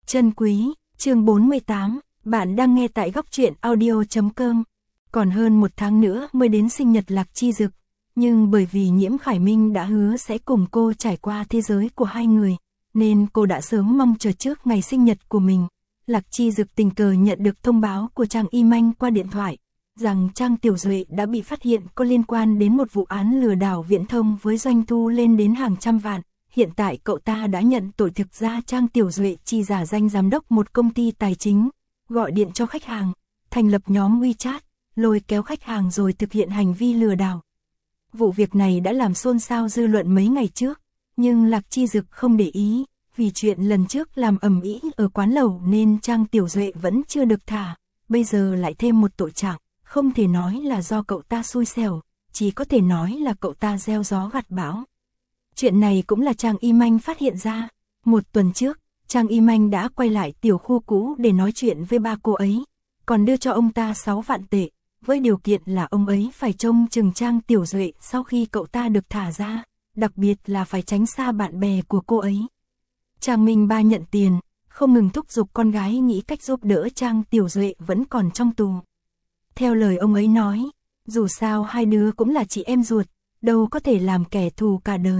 Chân quý, chương 48, bạn đang nghe tại góc truyện audio.com. Còn hơn 1 tháng nữa mới đến sinh nhật Lạc Chi Dực, nhưng bởi vì Nhiễm Khải Minh đã hứa sẽ cùng cô trải qua thế giới của hai người, nên cô đã sớm mong chờ trước ngày sinh nhật của mình. Lạc Chi Dực tình cờ nhận được thông báo của Trang Y Manh qua điện thoại, rằng Trang Tiểu Duệ đã bị phát hiện có liên quan đến một vụ án lừa đảo viễn thông với doanh thu lên đến hàng trăm vạn. Hiện tại cậu ta đã nhận tội, thực ra Trang Tiểu Duệ chỉ giả danh giám đốc một công ty tài chính, gọi điện cho khách hàng, thành lập nhóm WeChat, lôi kéo khách hàng rồi thực hiện hành vi lừa đảo. Vụ việc này đã làm xôn xao dư luận mấy ngày trước, nhưng Lạc Chi Dực không để ý, vì chuyện lần trước làm ầm ĩ ở quán lẩu nên Trang Tiểu Duệ vẫn chưa được thả, bây giờ lại thêm một tội trạng, không thể nói là do cậu ta xui xẻo, chỉ có thể nói là cậu ta gieo gió gặt bão. Chuyện này cũng là Trang Y Manh phát hiện ra. Một tuần trước, Trang Y Manh đã quay lại tiểu khu cũ để nói chuyện với ba cô ấy, còn đưa cho ông ta 6 vạn tệ, với điều kiện là ông ấy phải trông chừng Trang Tiểu Duệ sau khi cậu ta được thả ra, đặc biệt là phải tránh xa bạn bè của cô ấy. Trang Minh Ba nhận tiền, không ngừng thúc giục con gái nghĩ cách giúp đỡ Trang Tiểu Duệ vẫn còn trong tù. Theo lời ông ấy nói, dù sao hai đứa cũng là chị em ruột, đâu có thể làm kẻ thù cả đời.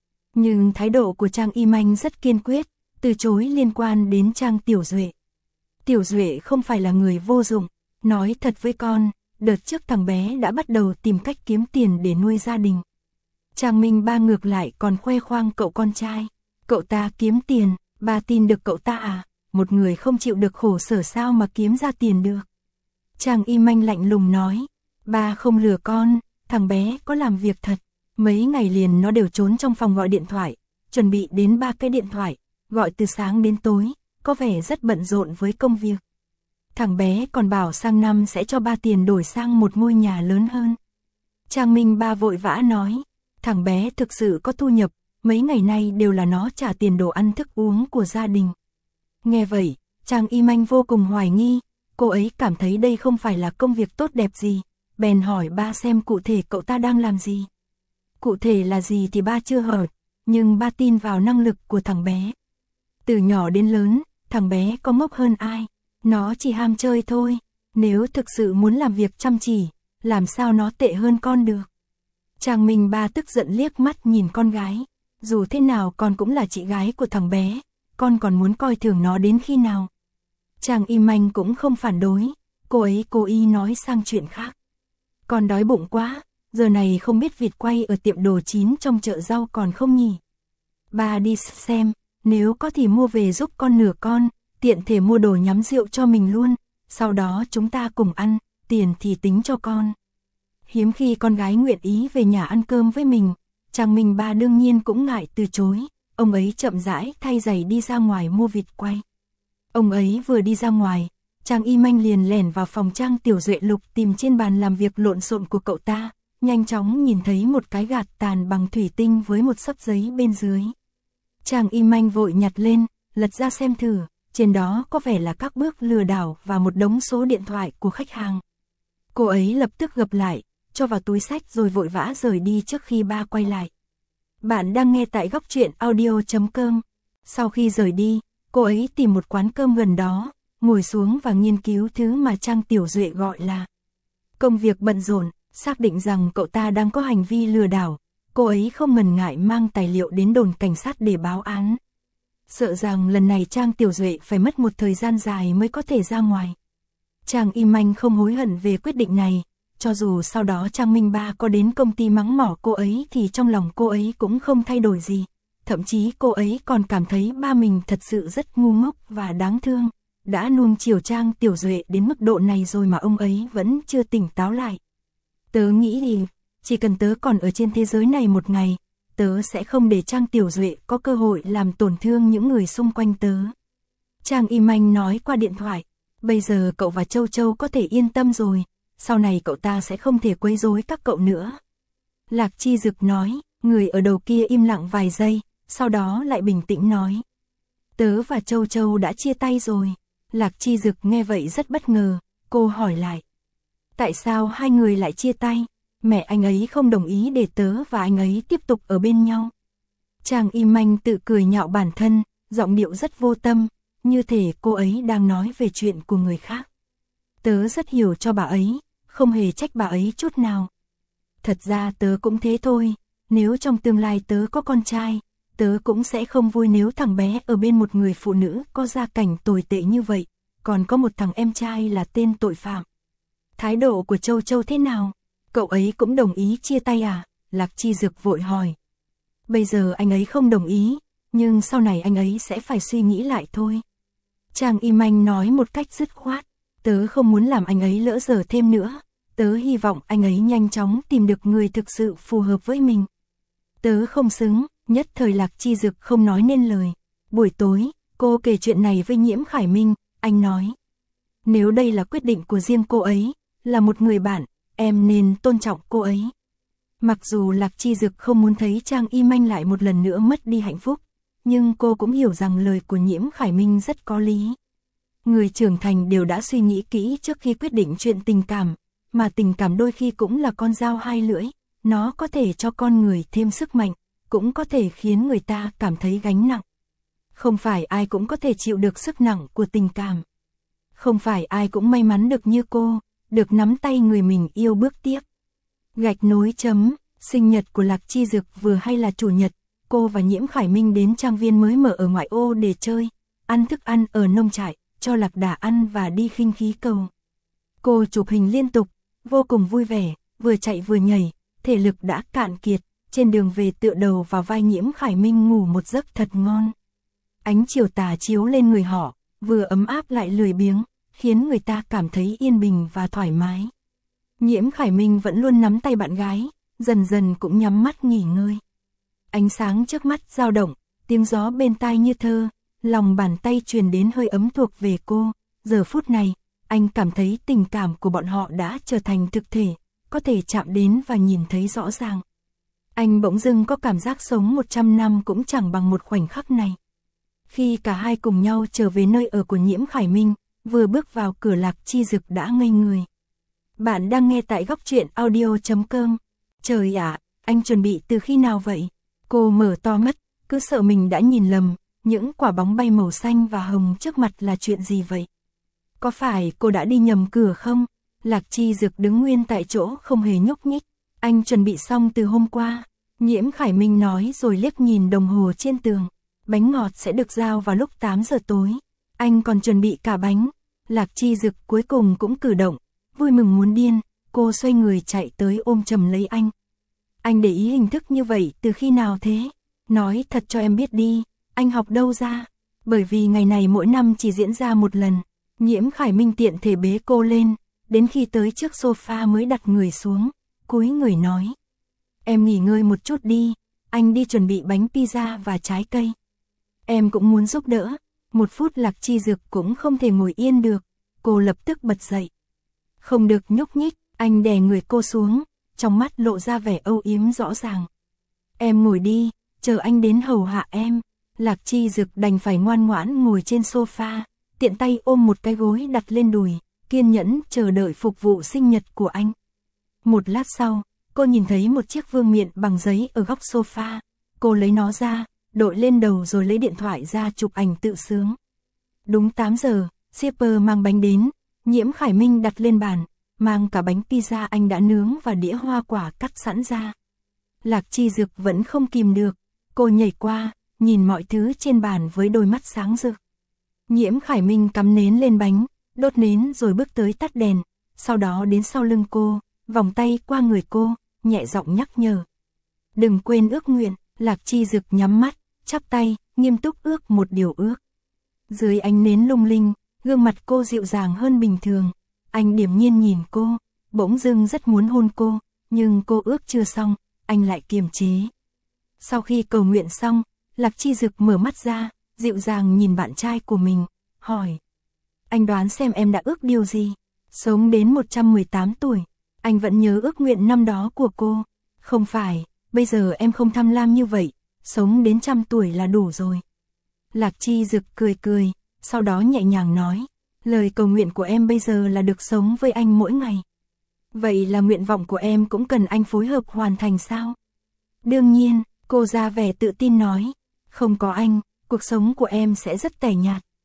Nhưng thái độ của Trang Y Manh rất kiên quyết, từ chối liên quan đến Trang Tiểu Duệ. Tiểu Duệ không phải là người vô dụng, nói thật với con, đợt trước thằng bé đã bắt đầu tìm cách kiếm tiền để nuôi gia đình. Trang Minh Ba ngược lại còn khoe khoang cậu con trai, cậu ta kiếm tiền, ba tin được cậu ta à, một người không chịu được khổ sở sao mà kiếm ra tiền được. Trang Y Manh lạnh lùng nói, ba không lừa con, thằng bé có làm việc thật. Mấy ngày liền nó đều trốn trong phòng gọi điện thoại, chuẩn bị đến 3 cái điện thoại, gọi từ sáng đến tối, có vẻ rất bận rộn với công việc. Thằng bé còn bảo sang năm sẽ cho ba tiền đổi sang một ngôi nhà lớn hơn. Trang Minh Ba vội vã nói, thằng bé thực sự có thu nhập, mấy ngày nay đều là nó trả tiền đồ ăn thức uống của gia đình. Nghe vậy, Trang Y Manh vô cùng hoài nghi, cô ấy cảm thấy đây không phải là công việc tốt đẹp gì, bèn hỏi ba xem cụ thể cậu ta đang làm gì. Cụ thể là gì thì ba chưa hỏi, nhưng ba tin vào năng lực của thằng bé. Từ nhỏ đến lớn, thằng bé có ngốc hơn ai, nó chỉ ham chơi thôi, nếu thực sự muốn làm việc chăm chỉ, làm sao nó tệ hơn con được. Trang Minh Ba tức giận liếc mắt nhìn con gái, dù thế nào con cũng là chị gái của thằng bé, con còn muốn coi thường nó đến khi nào. Trang Y Manh cũng không phản đối, cô ấy cố ý nói sang chuyện khác. Con đói bụng quá. Giờ này không biết vịt quay ở tiệm đồ chín trong chợ rau còn không nhỉ? Ba đi xem, nếu có thì mua về giúp con nửa con, tiện thể mua đồ nhắm rượu cho mình luôn, sau đó chúng ta cùng ăn, tiền thì tính cho con. Hiếm khi con gái nguyện ý về nhà ăn cơm với mình, Trang Minh Ba đương nhiên cũng ngại từ chối, ông ấy chậm rãi thay giày đi ra ngoài mua vịt quay. Ông ấy vừa đi ra ngoài, Trang Y Manh liền lẻn vào phòng Trang Tiểu Duệ lục tìm trên bàn làm việc lộn xộn của cậu ta. Nhanh chóng nhìn thấy một cái gạt tàn bằng thủy tinh với một xấp giấy bên dưới. Trang Y Manh vội nhặt lên, lật ra xem thử, trên đó có vẻ là các bước lừa đảo và một đống số điện thoại của khách hàng. Cô ấy lập tức gập lại, cho vào túi xách rồi vội vã rời đi trước khi ba quay lại. Bạn đang nghe tại góc truyện audio.com. Sau khi rời đi, cô ấy tìm một quán cơm gần đó, ngồi xuống và nghiên cứu thứ mà Trang Tiểu Duệ gọi là công việc bận rộn. Xác định rằng cậu ta đang có hành vi lừa đảo, cô ấy không ngần ngại mang tài liệu đến đồn cảnh sát để báo án. Sợ rằng lần này Trang Tiểu Duệ phải mất một thời gian dài mới có thể ra ngoài. Trang Y Manh không hối hận về quyết định này, cho dù sau đó Trang Minh Ba có đến công ty mắng mỏ cô ấy thì trong lòng cô ấy cũng không thay đổi gì. Thậm chí cô ấy còn cảm thấy ba mình thật sự rất ngu ngốc và đáng thương. Đã nuông chiều Trang Tiểu Duệ đến mức độ này rồi mà ông ấy vẫn chưa tỉnh táo lại. Tớ nghĩ thì, chỉ cần tớ còn ở trên thế giới này một ngày, tớ sẽ không để Trang Tiểu Duệ có cơ hội làm tổn thương những người xung quanh tớ. Trang Y Manh nói qua điện thoại, bây giờ cậu và Châu Châu có thể yên tâm rồi, sau này cậu ta sẽ không thể quấy rối các cậu nữa. Lạc Chi Dực nói, người ở đầu kia im lặng vài giây, sau đó lại bình tĩnh nói. Tớ và Châu Châu đã chia tay rồi. Lạc Chi Dực nghe vậy rất bất ngờ, cô hỏi lại. Tại sao hai người lại chia tay? Mẹ anh ấy không đồng ý để tớ và anh ấy tiếp tục ở bên nhau. Trang Y Manh tự cười nhạo bản thân, giọng điệu rất vô tâm. như thể cô ấy đang nói về chuyện của người khác. Tớ rất hiểu cho bà ấy, không hề trách bà ấy chút nào. Thật ra tớ cũng thế thôi, nếu trong tương lai tớ có con trai, tớ cũng sẽ không vui nếu thằng bé ở bên một người phụ nữ có gia cảnh tồi tệ như vậy, còn có một thằng em trai là tên tội phạm. Thái độ của Châu Châu thế nào? Cậu ấy cũng đồng ý chia tay à? Lạc Chi Dực vội hỏi. Bây giờ anh ấy không đồng ý, nhưng sau này anh ấy sẽ phải suy nghĩ lại thôi. Trang Y Manh nói một cách dứt khoát, tớ không muốn làm anh ấy lỡ dở thêm nữa, tớ hy vọng anh ấy nhanh chóng tìm được người thực sự phù hợp với mình. Tớ không xứng, nhất thời Lạc Chi Dực không nói nên lời. Buổi tối, cô kể chuyện này với Nhiễm Khải Minh, anh nói. Nếu đây là quyết định của riêng cô ấy, là một người bạn, em nên tôn trọng cô ấy. Mặc dù Lạc Chi Dực không muốn thấy Trang Y Manh lại một lần nữa mất đi hạnh phúc, nhưng cô cũng hiểu rằng lời của Nhiễm Khải Minh rất có lý. Người trưởng thành đều đã suy nghĩ kỹ trước khi quyết định chuyện tình cảm, mà tình cảm đôi khi cũng là con dao hai lưỡi, nó có thể cho con người thêm sức mạnh, cũng có thể khiến người ta cảm thấy gánh nặng. Không phải ai cũng có thể chịu được sức nặng của tình cảm. Không phải ai cũng may mắn được như cô, được nắm tay người mình yêu bước tiếp. Gạch nối chấm, sinh nhật của Lạc Chi Dực vừa hay là chủ nhật, cô và Nhiễm Khải Minh đến trang viên mới mở ở ngoại ô để chơi, ăn thức ăn ở nông trại, cho lạc đà ăn và đi khinh khí cầu. Cô chụp hình liên tục, vô cùng vui vẻ, vừa chạy vừa nhảy, thể lực đã cạn kiệt, trên đường về tựa đầu vào vai Nhiễm Khải Minh ngủ một giấc thật ngon. Ánh chiều tà chiếu lên người họ, vừa ấm áp lại lười biếng, khiến người ta cảm thấy yên bình và thoải mái. Nhiễm Khải Minh vẫn luôn nắm tay bạn gái, dần dần cũng nhắm mắt nghỉ ngơi. Ánh sáng trước mắt dao động, tiếng gió bên tai như thơ, lòng bàn tay truyền đến hơi ấm thuộc về cô. Giờ phút này, anh cảm thấy tình cảm của bọn họ đã trở thành thực thể, có thể chạm đến và nhìn thấy rõ ràng. Anh bỗng dưng có cảm giác sống 100 năm cũng chẳng bằng một khoảnh khắc này. Khi cả hai cùng nhau trở về nơi ở của Nhiễm Khải Minh, vừa bước vào cửa Lạc Chi Dực đã ngây người. Bạn đang nghe tại Góc Truyện Audio.com. Trời ạ, anh chuẩn bị từ khi nào vậy? Cô mở to mắt, cứ sợ mình đã nhìn lầm, những quả bóng bay màu xanh và hồng trước mặt là chuyện gì vậy? Có phải cô đã đi nhầm cửa không? Lạc Chi Dực đứng nguyên tại chỗ không hề nhúc nhích. Anh chuẩn bị xong từ hôm qua. Nhiễm Khải Minh nói rồi liếc nhìn đồng hồ trên tường. Bánh ngọt sẽ được giao vào lúc 8 giờ tối. Anh còn chuẩn bị cả bánh. Lạc Chi Dực cuối cùng cũng cử động. Vui mừng muốn điên, cô xoay người chạy tới ôm chầm lấy anh. Anh để ý hình thức như vậy từ khi nào thế? Nói thật cho em biết đi, anh học đâu ra? Bởi vì ngày này mỗi năm chỉ diễn ra một lần. Nhiễm Khải Minh tiện thể bế cô lên, đến khi tới trước sofa mới đặt người xuống, cúi người nói. Em nghỉ ngơi một chút đi, anh đi chuẩn bị bánh pizza và trái cây. Em cũng muốn giúp đỡ. Một phút Lạc Chi Dực cũng không thể ngồi yên được, cô lập tức bật dậy. Không được nhúc nhích, anh đè người cô xuống, trong mắt lộ ra vẻ âu yếm rõ ràng. Em ngồi đi, chờ anh đến hầu hạ em. Lạc Chi Dực đành phải ngoan ngoãn ngồi trên sofa, tiện tay ôm một cái gối đặt lên đùi, kiên nhẫn chờ đợi phục vụ sinh nhật của anh. Một lát sau, cô nhìn thấy một chiếc vương miện bằng giấy ở góc sofa, cô lấy nó ra, đội lên đầu rồi lấy điện thoại ra chụp ảnh tự sướng. Đúng 8 giờ, shipper mang bánh đến, Nhiễm Khải Minh đặt lên bàn, mang cả bánh pizza anh đã nướng và đĩa hoa quả cắt sẵn ra. Lạc Chi Dực vẫn không kìm được, cô nhảy qua, nhìn mọi thứ trên bàn với đôi mắt sáng rực. Nhiễm Khải Minh cắm nến lên bánh, đốt nến rồi bước tới tắt đèn, sau đó đến sau lưng cô, vòng tay qua người cô, nhẹ giọng nhắc nhở. Đừng quên ước nguyện. Lạc Chi Dực nhắm mắt, chắp tay, nghiêm túc ước một điều ước. Dưới ánh nến lung linh, gương mặt cô dịu dàng hơn bình thường. Anh điềm nhiên nhìn cô, bỗng dưng rất muốn hôn cô, nhưng cô ước chưa xong, anh lại kiềm chế. Sau khi cầu nguyện xong, Lạc Chi Dực mở mắt ra, dịu dàng nhìn bạn trai của mình, hỏi. Anh đoán xem em đã ước điều gì? Sống đến 118 tuổi, anh vẫn nhớ ước nguyện năm đó của cô. Không phải, bây giờ em không tham lam như vậy, sống đến 100 tuổi là đủ rồi. Lạc Chi Dực cười cười, sau đó nhẹ nhàng nói. Lời cầu nguyện của em bây giờ là được sống với anh mỗi ngày. Vậy là nguyện vọng của em cũng cần anh phối hợp hoàn thành sao? Đương nhiên, cô ra vẻ tự tin nói. Không có anh, cuộc sống của em sẽ rất tẻ nhạt.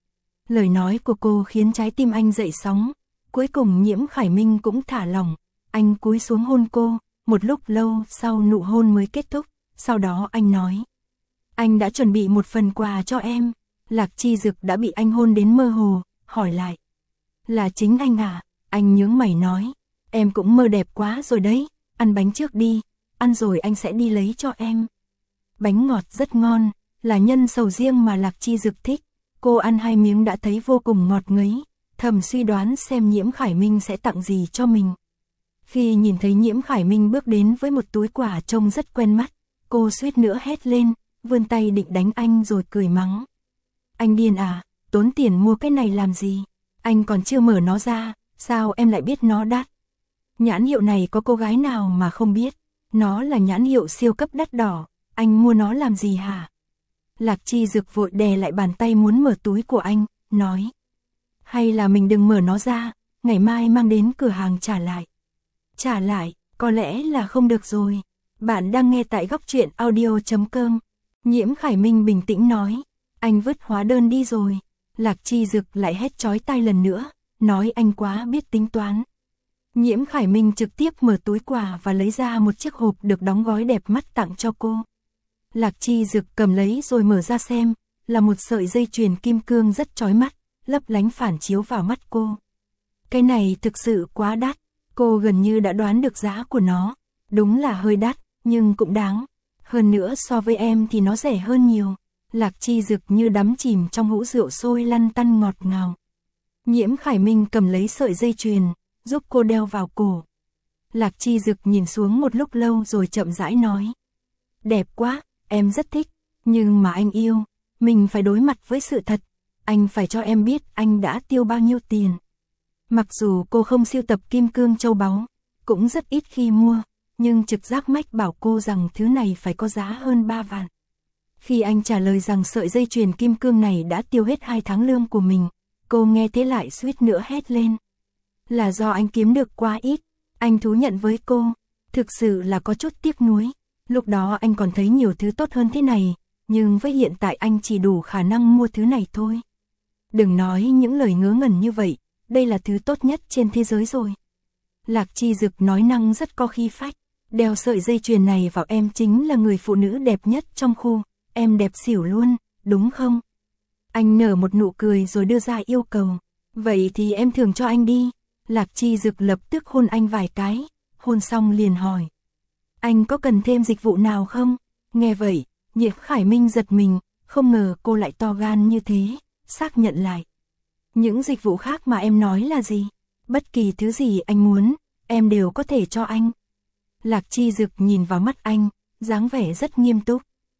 Lời nói của cô khiến trái tim anh dậy sóng. Cuối cùng Nhiễm Khải Minh cũng thả lỏng. Anh cúi xuống hôn cô, một lúc lâu sau nụ hôn mới kết thúc. Sau đó anh nói, anh đã chuẩn bị một phần quà cho em. Lạc Chi Dực đã bị anh hôn đến mơ hồ, hỏi lại, là chính anh à? Anh nhướng mày nói, em cũng mơ đẹp quá rồi đấy, ăn bánh trước đi, ăn rồi anh sẽ đi lấy cho em. Bánh ngọt rất ngon, là nhân sầu riêng mà Lạc Chi Dực thích. Cô ăn 2 miếng đã thấy vô cùng ngọt ngấy, thầm suy đoán xem Nhiễm Khải Minh sẽ tặng gì cho mình. Khi nhìn thấy Nhiễm Khải Minh bước đến với một túi quà trông rất quen mắt, cô suýt nữa hét lên, vươn tay định đánh anh rồi cười mắng. Anh điên à, tốn tiền mua cái này làm gì? Anh còn chưa mở nó ra, sao em lại biết nó đắt? Nhãn hiệu này có cô gái nào mà không biết, nó là nhãn hiệu siêu cấp đắt đỏ, anh mua nó làm gì hả? Lạc Chi Dực vội đè lại bàn tay muốn mở túi của anh, nói. Hay là mình đừng mở nó ra, ngày mai mang đến cửa hàng trả lại. Trả lại, có lẽ là không được rồi. Bạn đang nghe tại góc truyện audio.com. Nhiễm Khải Minh bình tĩnh nói. Anh vứt hóa đơn đi rồi. Lạc Chi Dực lại hét chói tai lần nữa, nói anh quá biết tính toán. Nhiễm Khải Minh trực tiếp mở túi quà và lấy ra một chiếc hộp được đóng gói đẹp mắt tặng cho cô. Lạc Chi Dực cầm lấy rồi mở ra xem, là một sợi dây chuyền kim cương rất chói mắt, lấp lánh phản chiếu vào mắt cô. Cái này thực sự quá đắt, cô gần như đã đoán được giá của nó, đúng là hơi đắt, nhưng cũng đáng. Hơn nữa so với em thì nó rẻ hơn nhiều. Lạc Chi Dực như đắm chìm trong hũ rượu sôi lăn tăn ngọt ngào. Nhiễm Khải Minh cầm lấy sợi dây chuyền, giúp cô đeo vào cổ. Lạc Chi Dực nhìn xuống một lúc lâu rồi chậm rãi nói. Đẹp quá, em rất thích, nhưng mà anh yêu, mình phải đối mặt với sự thật. Anh phải cho em biết anh đã tiêu bao nhiêu tiền. Mặc dù cô không sưu tập kim cương châu báu, cũng rất ít khi mua, nhưng trực giác mách bảo cô rằng thứ này phải có giá hơn 3 vạn. Khi anh trả lời rằng sợi dây chuyền kim cương này đã tiêu hết 2 tháng lương của mình, cô nghe thế lại suýt nữa hét lên. Là do anh kiếm được quá ít, anh thú nhận với cô, thực sự là có chút tiếc nuối. Lúc đó anh còn thấy nhiều thứ tốt hơn thế này, nhưng với hiện tại anh chỉ đủ khả năng mua thứ này thôi. Đừng nói những lời ngớ ngẩn như vậy, đây là thứ tốt nhất trên thế giới rồi. Lạc Chi Dực nói năng rất có khí phách, đeo sợi dây chuyền này vào em chính là người phụ nữ đẹp nhất trong khu, em đẹp xỉu luôn, đúng không? Anh nở một nụ cười rồi đưa ra yêu cầu, vậy thì em thưởng cho anh đi. Lạc Chi Dực lập tức hôn anh vài cái, hôn xong liền hỏi. Anh có cần thêm dịch vụ nào không? Nghe vậy, Nhiễm Khải Minh giật mình, không ngờ cô lại to gan như thế, xác nhận lại. Những dịch vụ khác mà em nói là gì? Bất kỳ thứ gì anh muốn, em đều có thể cho anh. Lạc Chi Dực nhìn vào mắt anh, dáng vẻ rất nghiêm túc.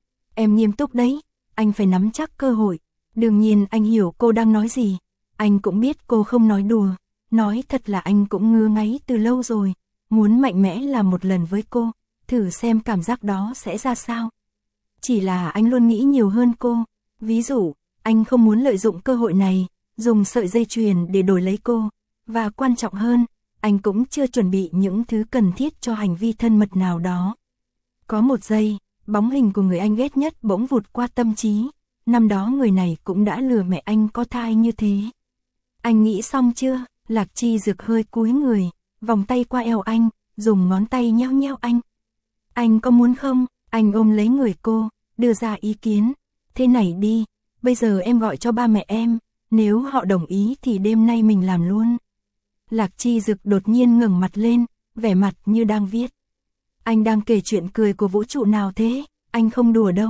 Em nghiêm túc đấy, anh phải nắm chắc cơ hội. Đương nhiên anh hiểu cô đang nói gì, anh cũng biết cô không nói đùa. Nói thật là anh cũng ngứa ngáy từ lâu rồi, muốn mạnh mẽ làm một lần với cô, thử xem cảm giác đó sẽ ra sao. Chỉ là anh luôn nghĩ nhiều hơn cô, ví dụ, anh không muốn lợi dụng cơ hội này, dùng sợi dây chuyền để đổi lấy cô, và quan trọng hơn, anh cũng chưa chuẩn bị những thứ cần thiết cho hành vi thân mật nào đó. Có một giây, bóng hình của người anh ghét nhất bỗng vụt qua tâm trí, năm đó người này cũng đã lừa mẹ anh có thai như thế. Anh nghĩ xong chưa? Lạc Chi Dực hơi cúi người, vòng tay qua eo anh, dùng ngón tay nheo nheo anh. Anh có muốn không? Anh ôm lấy người cô, đưa ra ý kiến. Thế này đi, bây giờ em gọi cho ba mẹ em, nếu họ đồng ý thì đêm nay mình làm luôn. Lạc Chi Dực đột nhiên ngẩng mặt lên, vẻ mặt như đang viết. Anh đang kể chuyện cười của vũ trụ nào thế? Anh không đùa đâu.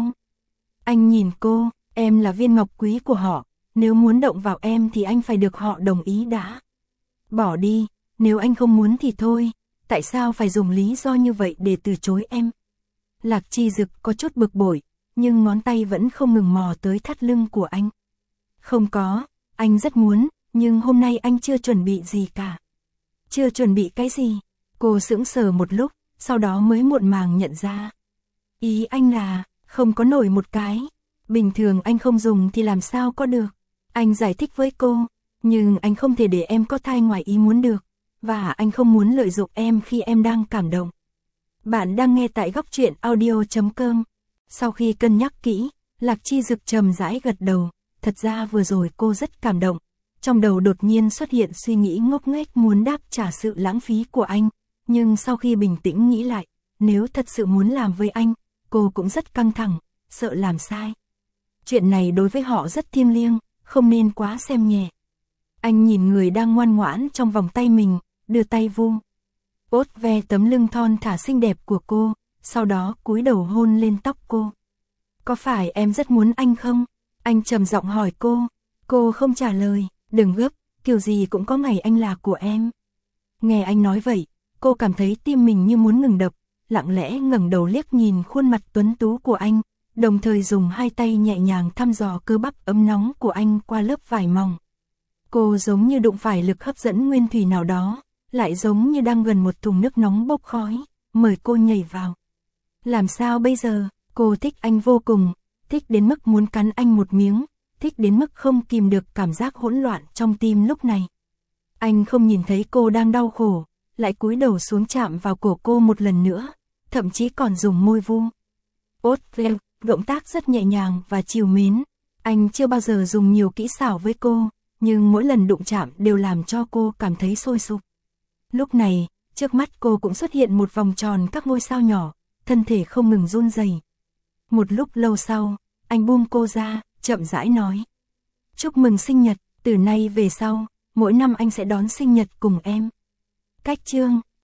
Anh nhìn cô, em là viên ngọc quý của họ, nếu muốn động vào em thì anh phải được họ đồng ý đã. Bỏ đi, nếu anh không muốn thì thôi, tại sao phải dùng lý do như vậy để từ chối em? Lạc Chi Dực có chút bực bội, nhưng ngón tay vẫn không ngừng mò tới thắt lưng của anh. Không có, anh rất muốn, nhưng hôm nay anh chưa chuẩn bị gì cả. Chưa chuẩn bị cái gì? Cô sững sờ một lúc, sau đó mới muộn màng nhận ra. Ý anh là, không có nổi một cái. Bình thường anh không dùng thì làm sao có được. Anh giải thích với cô, nhưng anh không thể để em có thai ngoài ý muốn được. Và anh không muốn lợi dụng em khi em đang cảm động. Bạn đang nghe tại góc truyện audio.com. Sau khi cân nhắc kỹ, Lạc Chi Dực trầm rãi gật đầu, thật ra vừa rồi cô rất cảm động. Trong đầu đột nhiên xuất hiện suy nghĩ ngốc nghếch muốn đáp trả sự lãng phí của anh, nhưng sau khi bình tĩnh nghĩ lại, nếu thật sự muốn làm với anh, cô cũng rất căng thẳng, sợ làm sai. Chuyện này đối với họ rất thiêng liêng, không nên quá xem nhẹ. Anh nhìn người đang ngoan ngoãn trong vòng tay mình, đưa tay vuông vuốt ve tấm lưng thon thả xinh đẹp của cô, sau đó cúi đầu hôn lên tóc cô. Có phải em rất muốn anh không? Anh trầm giọng hỏi cô. Cô không trả lời, đừng gấp, kiểu gì cũng có ngày anh là của em. Nghe anh nói vậy, cô cảm thấy tim mình như muốn ngừng đập, lặng lẽ ngẩng đầu liếc nhìn khuôn mặt tuấn tú của anh, đồng thời dùng hai tay nhẹ nhàng thăm dò cơ bắp ấm nóng của anh qua lớp vải mỏng. Cô giống như đụng phải lực hấp dẫn nguyên thủy nào đó, lại giống như đang gần một thùng nước nóng bốc khói, mời cô nhảy vào. Làm sao bây giờ? Cô thích anh vô cùng, thích đến mức muốn cắn anh một miếng, thích đến mức không kìm được cảm giác hỗn loạn trong tim lúc này. Anh không nhìn thấy cô đang đau khổ, lại cúi đầu xuống chạm vào cổ cô một lần nữa, thậm chí còn dùng môi vuông vuốt ve, động tác rất nhẹ nhàng và trìu mến. Anh chưa bao giờ dùng nhiều kỹ xảo với cô, nhưng mỗi lần đụng chạm đều làm cho cô cảm thấy sôi sục. Lúc này, trước mắt cô cũng xuất hiện một vòng tròn các ngôi sao nhỏ, thân thể không ngừng run rẩy. Một lúc lâu sau, anh buông cô ra, chậm rãi nói: "Chúc mừng sinh nhật, từ nay về sau, mỗi năm anh sẽ đón sinh nhật cùng em." Cách chương